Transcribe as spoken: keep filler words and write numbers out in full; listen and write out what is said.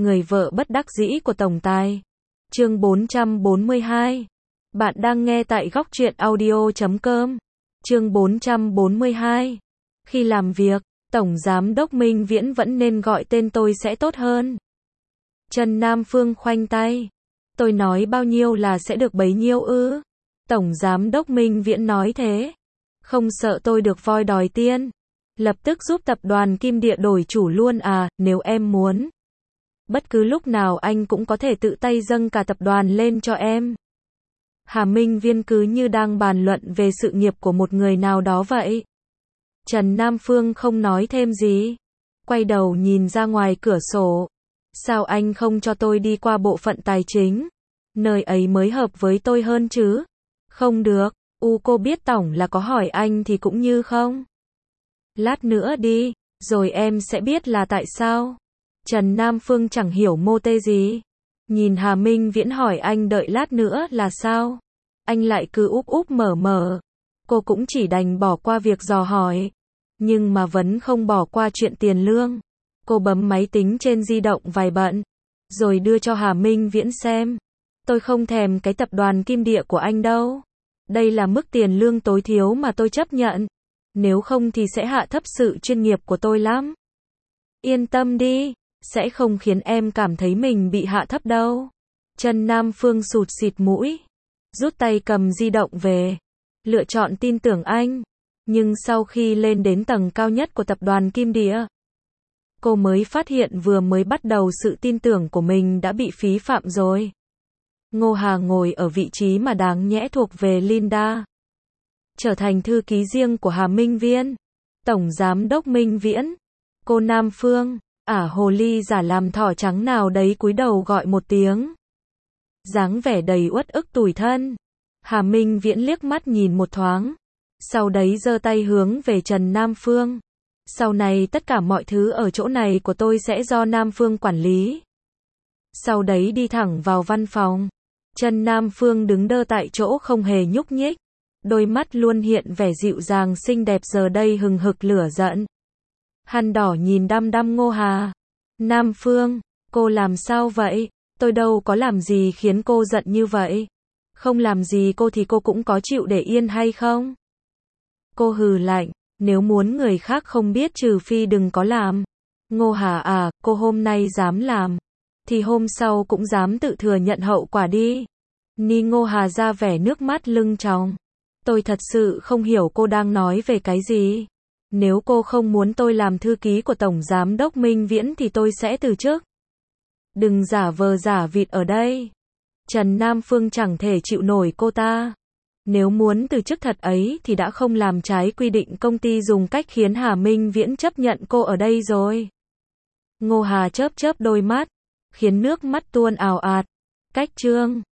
Người vợ bất đắc dĩ của tổng tài. Chương bốn trăm bốn mươi hai. Bạn đang nghe tại góc truyện audio chấm com. Chương bốn trăm bốn mươi hai. Khi làm việc, Tổng Giám đốc Minh Viễn vẫn nên gọi tên tôi sẽ tốt hơn. Trần Nam Phương khoanh tay. Tôi nói bao nhiêu là sẽ được bấy nhiêu ư? Tổng Giám đốc Minh Viễn nói thế. Không sợ tôi được voi đòi tiên. Lập tức giúp tập đoàn Kim Địa đổi chủ luôn à, nếu em muốn. Bất cứ lúc nào anh cũng có thể tự tay dâng cả tập đoàn lên cho em. Hà Minh Viễn cứ như đang bàn luận về sự nghiệp của một người nào đó vậy. Trần Nam Phương không nói thêm gì. Quay đầu nhìn ra ngoài cửa sổ. Sao anh không cho tôi đi qua bộ phận tài chính? Nơi ấy mới hợp với tôi hơn chứ. Không được, u cô biết tổng là có hỏi anh thì cũng như không. Lát nữa đi, rồi em sẽ biết là tại sao. Trần Nam Phương chẳng hiểu mô tê gì. Nhìn Hà Minh Viễn hỏi anh đợi lát nữa là sao? Anh lại cứ úp úp mở mở. Cô cũng chỉ đành bỏ qua việc dò hỏi. Nhưng mà vẫn không bỏ qua chuyện tiền lương. Cô bấm máy tính trên di động vài bận. Rồi đưa cho Hà Minh Viễn xem. Tôi không thèm cái tập đoàn Kim Địa của anh đâu. Đây là mức tiền lương tối thiểu mà tôi chấp nhận. Nếu không thì sẽ hạ thấp sự chuyên nghiệp của tôi lắm. Yên tâm đi, sẽ không khiến em cảm thấy mình bị hạ thấp đâu. Trần Nam Phương sụt xịt mũi. Rút tay cầm di động về. Lựa chọn tin tưởng anh. Nhưng sau khi lên đến tầng cao nhất của tập đoàn Kim Địa, cô mới phát hiện vừa mới bắt đầu sự tin tưởng của mình đã bị phí phạm rồi. Ngô Hà ngồi ở vị trí mà đáng nhẽ thuộc về Linda. Trở thành thư ký riêng của Hà Minh Viễn. Tổng Giám đốc Minh Viễn. Cô Nam Phương, ả hồ ly giả làm thỏ trắng nào đấy cúi đầu gọi một tiếng. Dáng vẻ đầy uất ức tủi thân. Hà Minh Viễn liếc mắt nhìn một thoáng. Sau đấy giơ tay hướng về Trần Nam Phương. Sau này tất cả mọi thứ ở chỗ này của tôi sẽ do Nam Phương quản lý. Sau đấy đi thẳng vào văn phòng. Trần Nam Phương đứng đơ tại chỗ không hề nhúc nhích. Đôi mắt luôn hiện vẻ dịu dàng xinh đẹp giờ đây hừng hực lửa giận. Hắn đỏ nhìn đăm đăm Ngô Hà. Nam Phương, cô làm sao vậy? Tôi đâu có làm gì khiến cô giận như vậy. Không làm gì cô thì cô cũng có chịu để yên hay không? Cô hừ lạnh, nếu muốn người khác không biết trừ phi đừng có làm. Ngô Hà à, cô hôm nay dám làm, thì hôm sau cũng dám tự thừa nhận hậu quả đi. Ni Ngô Hà ra vẻ nước mắt lưng tròng. Tôi thật sự không hiểu cô đang nói về cái gì. Nếu cô không muốn tôi làm thư ký của Tổng Giám đốc Minh Viễn thì tôi sẽ từ chức. Đừng giả vờ giả vịt ở đây. Trần Nam Phương chẳng thể chịu nổi cô ta. Nếu muốn từ chức thật ấy thì đã không làm trái quy định công ty dùng cách khiến Hà Minh Viễn chấp nhận cô ở đây rồi. Ngô Hà chớp chớp đôi mắt, khiến nước mắt tuôn ào ạt. Cách chương